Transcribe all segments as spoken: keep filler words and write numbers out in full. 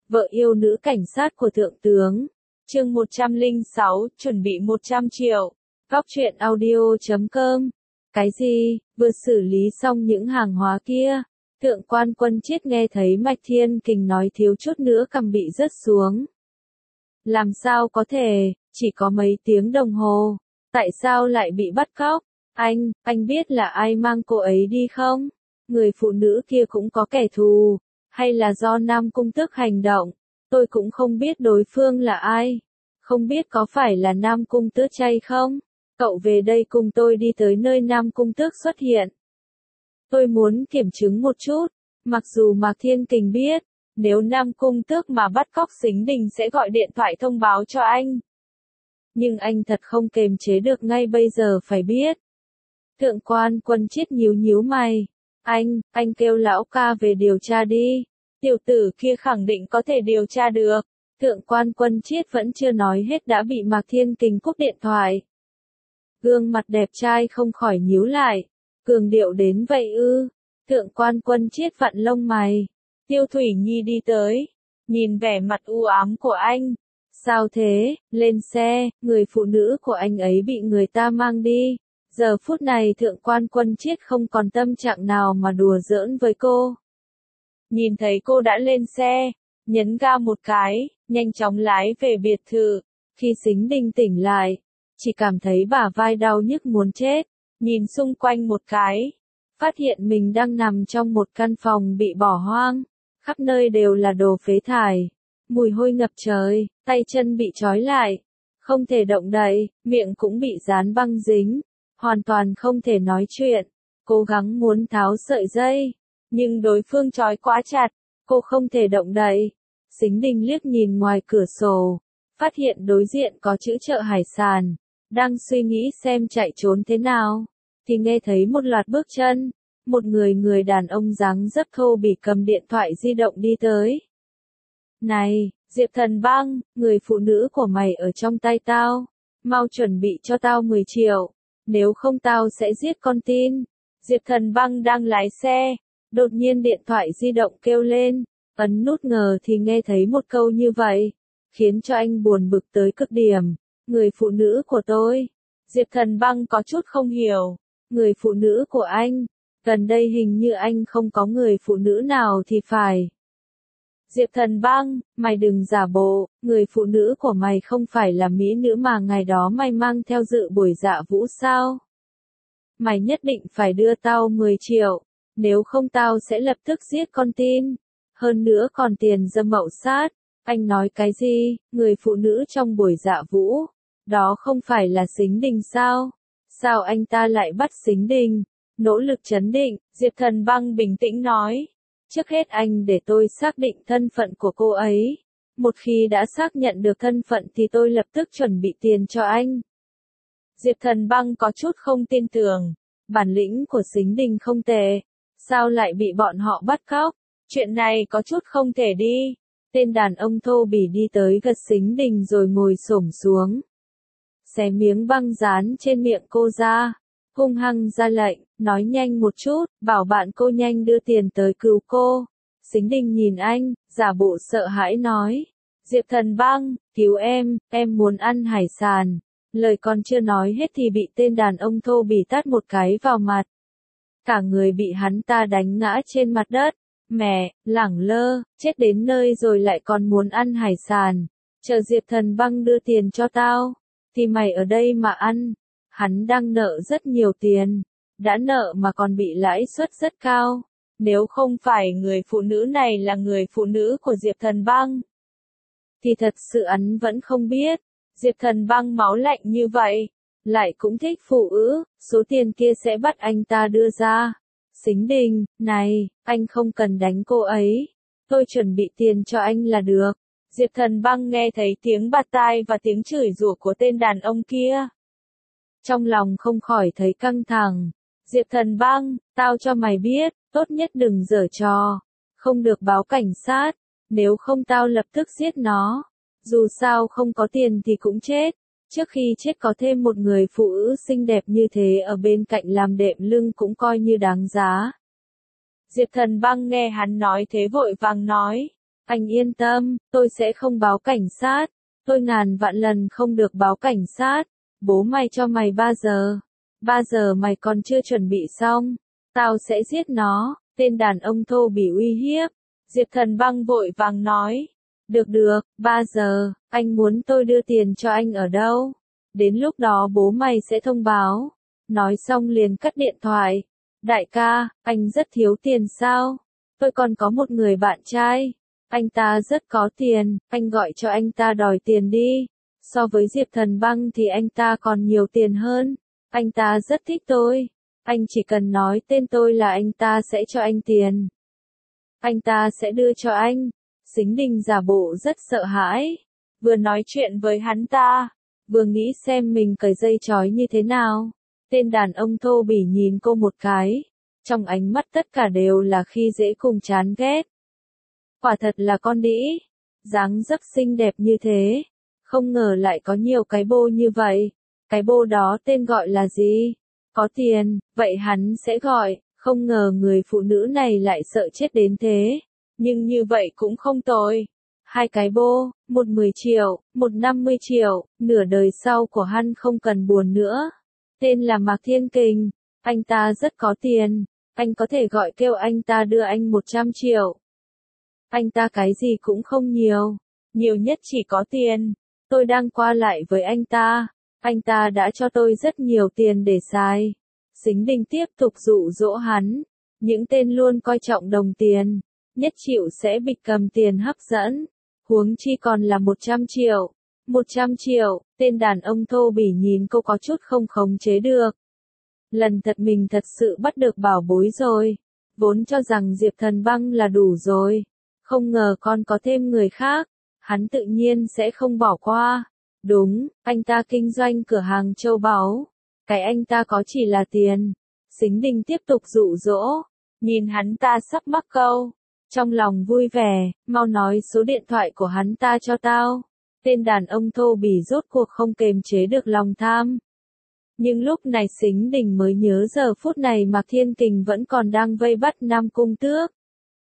vợ yêu nữ cảnh sát của thượng tướng. Chương một trăm lẻ sáu, chuẩn bị một trăm triệu. Góc truyện audio chấm com. Cái gì, vừa xử lý xong những hàng hóa kia. Thượng quan Quân Chiết nghe thấy Mạch Thiên Kình nói thiếu chút nữa cầm bị rớt xuống. Làm sao có thể, chỉ có mấy tiếng đồng hồ. Tại sao lại bị bắt cóc? Anh, anh biết là ai mang cô ấy đi không? Người phụ nữ kia cũng có kẻ thù. Hay là do Nam Cung Tước hành động? Tôi cũng không biết đối phương là ai. Không biết có phải là Nam Cung Tước chay không? Cậu về đây cùng tôi đi tới nơi Nam Cung Tước xuất hiện. Tôi muốn kiểm chứng một chút. Mặc dù Mạc Thiên Kình biết, nếu Nam Cung Tước mà bắt cóc Sính Đình sẽ gọi điện thoại thông báo cho anh. Nhưng anh thật không kềm chế được ngay bây giờ phải biết. Thượng quan Quân Chiết nhíu nhíu mày. Anh, anh kêu lão ca về điều tra đi. Tiểu tử kia khẳng định có thể điều tra được. Thượng quan Quân Chiết vẫn chưa nói hết đã bị Mạc Thiên Kình cúp điện thoại. Gương mặt đẹp trai không khỏi nhíu lại. Cường điệu đến vậy ư? Thượng quan Quân Chiết vặn lông mày. Tiêu Thủy Nhi đi tới. Nhìn vẻ mặt u ám của anh. Sao thế, lên xe, người phụ nữ của anh ấy bị người ta mang đi. Giờ phút này thượng quan Quân Chiết không còn tâm trạng nào mà đùa giỡn với cô. Nhìn thấy cô đã lên xe, nhấn ga một cái, nhanh chóng lái về biệt thự. Khi Sính Đình tỉnh lại, chỉ cảm thấy bả vai đau nhức muốn chết. Nhìn xung quanh một cái, phát hiện mình đang nằm trong một căn phòng bị bỏ hoang. Khắp nơi đều là đồ phế thải. Mùi hôi ngập trời, tay chân bị trói lại. Không thể động đậy, miệng cũng bị dán băng dính. Hoàn toàn không thể nói chuyện. Cố gắng muốn tháo sợi dây. Nhưng đối phương trói quá chặt. Cô không thể động đậy. Sính Đình liếc nhìn ngoài cửa sổ. Phát hiện đối diện có chữ chợ hải sản. Đang suy nghĩ xem chạy trốn thế nào. Thì nghe thấy một loạt bước chân. Một người người đàn ông dáng dấp thô bỉ cầm điện thoại di động đi tới. Này, Diệp Thần Băng, người phụ nữ của mày ở trong tay tao. Mau chuẩn bị cho tao mười triệu. Nếu không tao sẽ giết con tin. Diệp Thần Băng đang lái xe. Đột nhiên điện thoại di động kêu lên. Ấn nút ngờ thì nghe thấy một câu như vậy. Khiến cho anh buồn bực tới cực điểm. Người phụ nữ của tôi. Diệp Thần Băng có chút không hiểu. Người phụ nữ của anh. Gần đây hình như anh không có người phụ nữ nào thì phải. Diệp Thần Băng, mày đừng giả bộ, người phụ nữ của mày không phải là mỹ nữ mà ngày đó mày mang theo dự buổi dạ vũ sao? Mày nhất định phải đưa tao mười triệu, nếu không tao sẽ lập tức giết con tin. Hơn nữa còn tiền dâm mậu sát. Anh nói cái gì, người phụ nữ trong buổi dạ vũ? Đó không phải là Sính Đình sao? Sao anh ta lại bắt Sính Đình? Nỗ lực trấn định, Diệp Thần Băng bình tĩnh nói. Trước hết anh để tôi xác định thân phận của cô ấy. Một khi đã xác nhận được thân phận thì tôi lập tức chuẩn bị tiền cho anh. Diệp Thần Băng có chút không tin tưởng. Bản lĩnh của Sính Đình không tệ. Sao lại bị bọn họ bắt cóc? Chuyện này có chút không thể đi. Tên đàn ông thô bỉ đi tới gần Sính Đình rồi ngồi xổm xuống. Xé miếng băng dán trên miệng cô ra. Hung hăng ra lệnh, nói nhanh một chút, bảo bạn cô nhanh đưa tiền tới cứu cô. Sính Đình nhìn anh, giả bộ sợ hãi nói. Diệp Thần Băng, cứu em, em muốn ăn hải sản. Lời còn chưa nói hết thì bị tên đàn ông thô bỉ tát một cái vào mặt. Cả người bị hắn ta đánh ngã trên mặt đất. Mẹ, lẳng lơ, chết đến nơi rồi lại còn muốn ăn hải sản. Chờ Diệp Thần Băng đưa tiền cho tao. Thì mày ở đây mà ăn. Hắn đang nợ rất nhiều tiền. Đã nợ mà còn bị lãi suất rất cao. Nếu không phải người phụ nữ này là người phụ nữ của Diệp Thần Băng. Thì thật sự hắn vẫn không biết. Diệp Thần Băng máu lạnh như vậy. Lại cũng thích phụ ữ. Số tiền kia sẽ bắt anh ta đưa ra. Sính Đình, này, anh không cần đánh cô ấy. Tôi chuẩn bị tiền cho anh là được. Diệp Thần Băng nghe thấy tiếng bạt tai và tiếng chửi rủa của tên đàn ông kia. Trong lòng không khỏi thấy căng thẳng. Diệp Thần Băng, tao cho mày biết, tốt nhất đừng giở trò. Không được báo cảnh sát. Nếu không tao lập tức giết nó. Dù sao không có tiền thì cũng chết. Trước khi chết có thêm một người phụ nữ xinh đẹp như thế ở bên cạnh làm đệm lưng cũng coi như đáng giá. Diệp Thần Băng nghe hắn nói thế vội vàng nói. Anh yên tâm, tôi sẽ không báo cảnh sát. Tôi ngàn vạn lần không được báo cảnh sát. Bố mày cho mày ba giờ. Ba giờ mày còn chưa chuẩn bị xong. Tao sẽ giết nó. Tên đàn ông thô bỉ uy hiếp. Diệp Thần Băng vội vàng nói. Được được, ba giờ, anh muốn tôi đưa tiền cho anh ở đâu? Đến lúc đó bố mày sẽ thông báo. Nói xong liền cắt điện thoại. Đại ca, anh rất thiếu tiền sao? Tôi còn có một người bạn trai. Anh ta rất có tiền, anh gọi cho anh ta đòi tiền đi. So với Diệp Thần Băng thì anh ta còn nhiều tiền hơn. Anh ta rất thích tôi. Anh chỉ cần nói tên tôi là anh ta sẽ cho anh tiền. Anh ta sẽ đưa cho anh. Sính Đình giả bộ rất sợ hãi. Vừa nói chuyện với hắn ta, vừa nghĩ xem mình cởi dây trói như thế nào. Tên đàn ông thô bỉ nhìn cô một cái. Trong ánh mắt tất cả đều là khi dễ cùng chán ghét. Quả thật là con đĩ. Dáng dấp xinh đẹp như thế. Không ngờ lại có nhiều cái bô như vậy. Cái bô đó tên gọi là gì? Có tiền, vậy hắn sẽ gọi. Không ngờ người phụ nữ này lại sợ chết đến thế. Nhưng như vậy cũng không tồi. Hai cái bô, một mười triệu, một năm mươi triệu, nửa đời sau của hắn không cần buồn nữa. Tên là Mạc Thiên Kình. Anh ta rất có tiền. Anh có thể gọi kêu anh ta đưa anh một trăm triệu. Anh ta cái gì cũng không nhiều. Nhiều nhất chỉ có tiền. Tôi đang qua lại với anh ta. Anh ta đã cho tôi rất nhiều tiền để xài. Sính Đình tiếp tục dụ dỗ hắn. Những tên luôn coi trọng đồng tiền. Nhất chịu sẽ bị cầm tiền hấp dẫn. Huống chi còn là một trăm triệu. một trăm triệu, tên đàn ông thô bỉ nhìn cô có chút không khống chế được. Lần thật mình thật sự bắt được bảo bối rồi. Vốn cho rằng Diệp Thần Băng là đủ rồi. Không ngờ còn có thêm người khác. Hắn tự nhiên sẽ không bỏ qua. Đúng, anh ta kinh doanh cửa hàng châu báu. Cái anh ta có chỉ là tiền. Sính Đình tiếp tục dụ dỗ. Nhìn hắn ta sắp mắc câu. Trong lòng vui vẻ, mau nói số điện thoại của hắn ta cho tao. Tên đàn ông thô bỉ rốt cuộc không kềm chế được lòng tham. Nhưng lúc này Sính Đình mới nhớ giờ phút này Mạc Thiên Kình vẫn còn đang vây bắt Nam Cung Tước.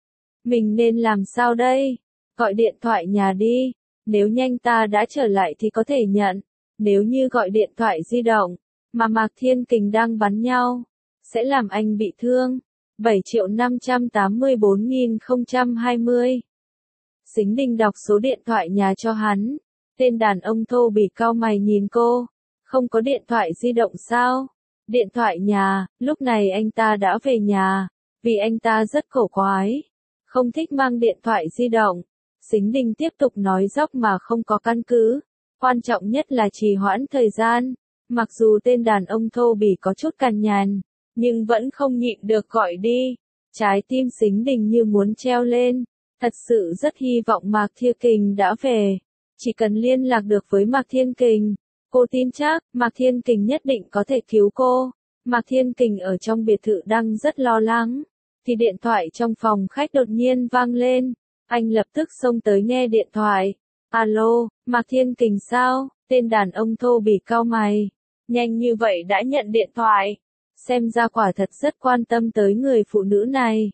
Mình nên làm sao đây? Gọi điện thoại nhà đi. Nếu nhanh ta đã trở lại thì có thể nhận. Nếu như gọi điện thoại di động, mà Mạc Thiên Kình đang bắn nhau, sẽ làm anh bị thương. bảy triệu năm trăm tám mươi bốn nghìn không trăm hai mươi. Sính Đình đọc số điện thoại nhà cho hắn. Tên đàn ông thô bỉ cau mày nhìn cô. Không có điện thoại di động sao? Điện thoại nhà, lúc này anh ta đã về nhà. Vì anh ta rất cổ quái. Không thích mang điện thoại di động. Sính Đình tiếp tục nói dóc mà không có căn cứ. Quan trọng nhất là trì hoãn thời gian. Mặc dù tên đàn ông thô bỉ có chút cằn nhằn, nhưng vẫn không nhịn được gọi đi. Trái tim Sính Đình như muốn treo lên. Thật sự rất hy vọng Mạc Thiên Kình đã về. Chỉ cần liên lạc được với Mạc Thiên Kình, cô tin chắc Mạc Thiên Kình nhất định có thể cứu cô. Mạc Thiên Kình ở trong biệt thự đang rất lo lắng. Thì điện thoại trong phòng khách đột nhiên vang lên. Anh lập tức xông tới nghe điện thoại. Alo, Mạc Thiên Kình sao? Tên đàn ông thô bỉ cau mày. Nhanh như vậy đã nhận điện thoại. Xem ra quả thật rất quan tâm tới người phụ nữ này.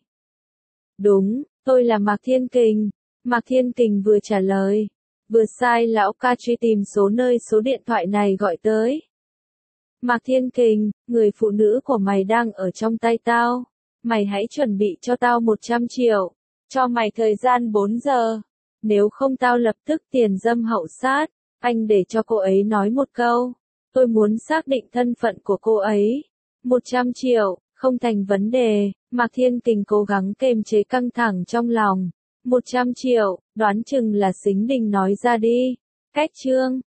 Đúng, tôi là Mạc Thiên Kình. Mạc Thiên Kình vừa trả lời. Vừa sai lão ca truy tìm số nơi số điện thoại này gọi tới. Mạc Thiên Kình, người phụ nữ của mày đang ở trong tay tao. Mày hãy chuẩn bị cho tao một trăm triệu. Cho mày thời gian bốn giờ. Nếu không tao lập tức tiền dâm hậu sát. Anh để cho cô ấy nói một câu. Tôi muốn xác định thân phận của cô ấy. một trăm triệu, không thành vấn đề. Mạc Thiên Kình cố gắng kềm chế căng thẳng trong lòng. một trăm triệu, đoán chừng là Sính Đình nói ra đi. Cách chương